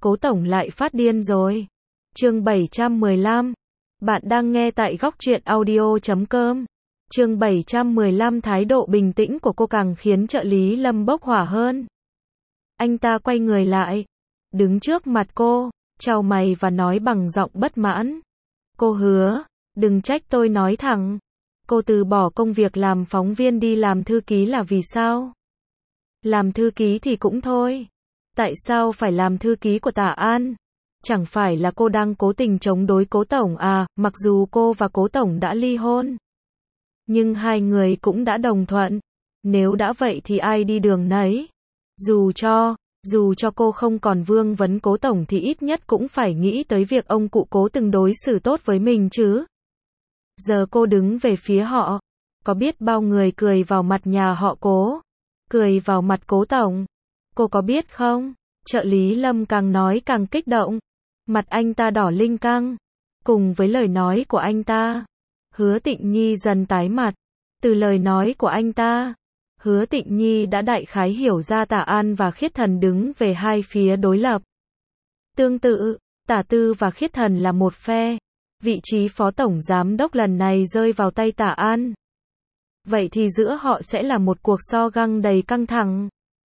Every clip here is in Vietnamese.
Cố tổng lại phát điên rồi. Chương 715. Bạn đang nghe tại góc truyện audio.com. Chương 715. Thái độ bình tĩnh của cô càng khiến trợ lý Lâm bốc hỏa hơn. Anh ta quay người lại, đứng trước mặt cô, chau mày và nói bằng giọng bất mãn. Cô Hứa, đừng trách tôi nói thẳng. Cô từ bỏ công việc làm phóng viên đi làm thư ký là vì sao? Làm thư ký thì cũng thôi. Tại sao phải làm thư ký của Tạ An? Chẳng phải là cô đang cố tình chống đối Cố tổng à? Mặc dù cô và Cố tổng đã ly hôn, nhưng hai người cũng đã đồng thuận. Nếu đã vậy thì ai đi đường nấy. Dù cho cô không còn vương vấn Cố tổng thì ít nhất cũng phải nghĩ tới việc ông cụ Cố từng đối xử tốt với mình chứ. Giờ cô đứng về phía họ, có biết bao người cười vào mặt nhà họ Cố, cười vào mặt Cố tổng. Cô có biết không? Trợ lý Lâm càng nói càng kích động. Mặt anh ta đỏ linh căng. Cùng với lời nói của anh ta, Hứa Tịnh Nhi dần tái mặt. Từ lời nói của anh ta, Hứa Tịnh Nhi đã đại khái hiểu ra Tạ An và Khiết Thần đứng về hai phía đối lập. Tương tự, Tạ Tư và Khiết Thần là một phe. Vị trí phó tổng giám đốc lần này rơi vào tay Tạ An. Vậy thì giữa họ sẽ là một cuộc so găng đầy căng thẳng.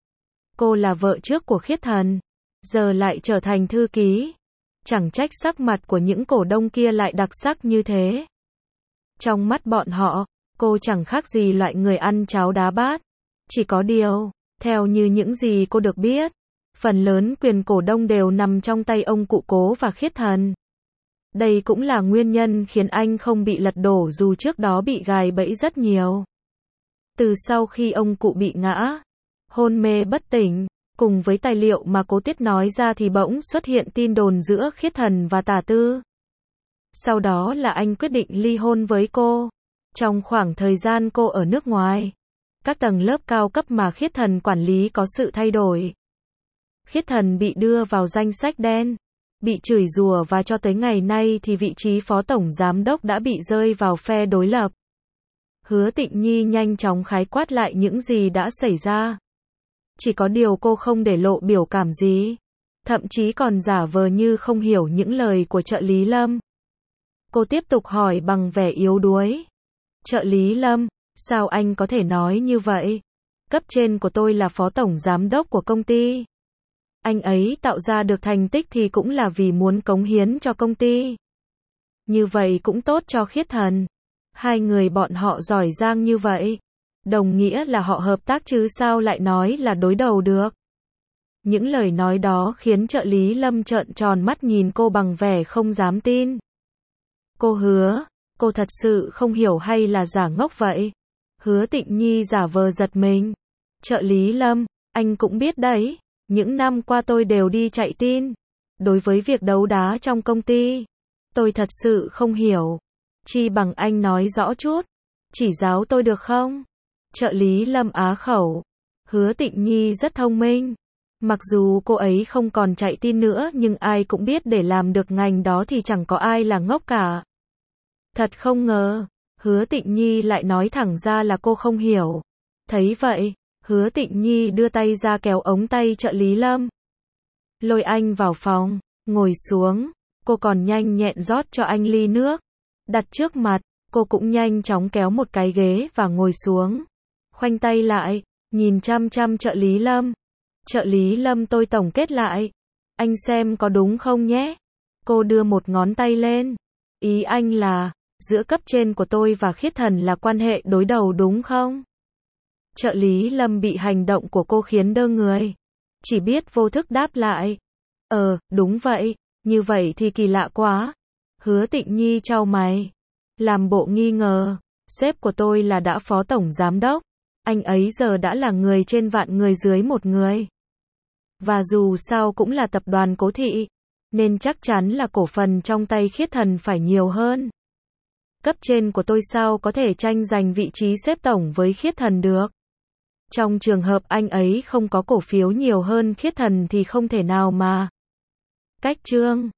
Cô là vợ trước của Khiết Thần, giờ lại trở thành thư ký. Chẳng trách sắc mặt của những cổ đông kia lại đặc sắc như thế. Trong mắt bọn họ, cô chẳng khác gì loại người ăn cháo đá bát. Chỉ có điều, theo như những gì cô được biết, phần lớn quyền cổ đông đều nằm trong tay ông cụ Cố và Khiết Thần. Đây cũng là nguyên nhân khiến anh không bị lật đổ dù trước đó bị gài bẫy rất nhiều. Từ sau khi ông cụ bị ngã, hôn mê bất tỉnh, cùng với tài liệu mà Cố Tiết nói ra thì bỗng xuất hiện tin đồn giữa Khiết Thần và Tạ Tư. Sau đó là anh quyết định ly hôn với cô. Trong khoảng thời gian cô ở nước ngoài, các tầng lớp cao cấp mà Khiết Thần quản lý có sự thay đổi. Khiết Thần bị đưa vào danh sách đen, bị chửi rủa và cho tới ngày nay thì vị trí phó tổng giám đốc đã bị rơi vào phe đối lập. Hứa Tịnh Nhi nhanh chóng khái quát lại những gì đã xảy ra. Chỉ có điều cô không để lộ biểu cảm gì, thậm chí còn giả vờ như không hiểu những lời của trợ lý Lâm. Cô tiếp tục hỏi bằng vẻ yếu đuối. Trợ lý Lâm, sao anh có thể nói như vậy? Cấp trên của tôi là phó tổng giám đốc của công ty. Anh ấy tạo ra được thành tích thì cũng là vì muốn cống hiến cho công ty. Như vậy cũng tốt cho Khiết Thần. Hai người bọn họ giỏi giang như vậy, đồng nghĩa là họ hợp tác chứ sao lại nói là đối đầu được. Những lời nói đó khiến trợ lý Lâm trợn tròn mắt nhìn cô bằng vẻ không dám tin. Cô Hứa, cô thật sự không hiểu hay là giả ngốc vậy? Hứa Tịnh Nhi giả vờ giật mình. Trợ lý Lâm, anh cũng biết đấy, những năm qua tôi đều đi chạy tin. Đối với việc đấu đá trong công ty, tôi thật sự không hiểu. Chi bằng anh nói rõ chút, chỉ giáo tôi được không? Trợ lý Lâm á khẩu. Hứa Tịnh Nhi rất thông minh. Mặc dù cô ấy không còn chạy tin nữa nhưng ai cũng biết để làm được ngành đó thì chẳng có ai là ngốc cả. Thật không ngờ, Hứa Tịnh Nhi lại nói thẳng ra là cô không hiểu. Thấy vậy, Hứa Tịnh Nhi đưa tay ra kéo ống tay trợ lý Lâm. Lôi anh vào phòng, ngồi xuống, cô còn nhanh nhẹn rót cho anh ly nước. Đặt trước mặt, cô cũng nhanh chóng kéo một cái ghế và ngồi xuống. Khoanh tay lại, nhìn chăm chăm trợ lý Lâm. Trợ lý Lâm, tôi tổng kết lại. Anh xem có đúng không nhé? Cô đưa một ngón tay lên. Ý anh là, giữa cấp trên của tôi và Khiết Thần là quan hệ đối đầu đúng không? Trợ lý Lâm bị hành động của cô khiến đơ người. Chỉ biết vô thức đáp lại. Đúng vậy, như vậy thì kỳ lạ quá. Hứa Tịnh Nhi chau mày, làm bộ nghi ngờ. Sếp của tôi là đã phó tổng giám đốc. Anh ấy giờ đã là người trên vạn người dưới một người. Và dù sao cũng là tập đoàn Cố Thị, nên chắc chắn là cổ phần trong tay Khiết Thần phải nhiều hơn. Cấp trên của tôi sao có thể tranh giành vị trí sếp tổng với Khiết Thần được? Trong trường hợp anh ấy không có cổ phiếu nhiều hơn Khiết Thần thì không thể nào mà. Cách chương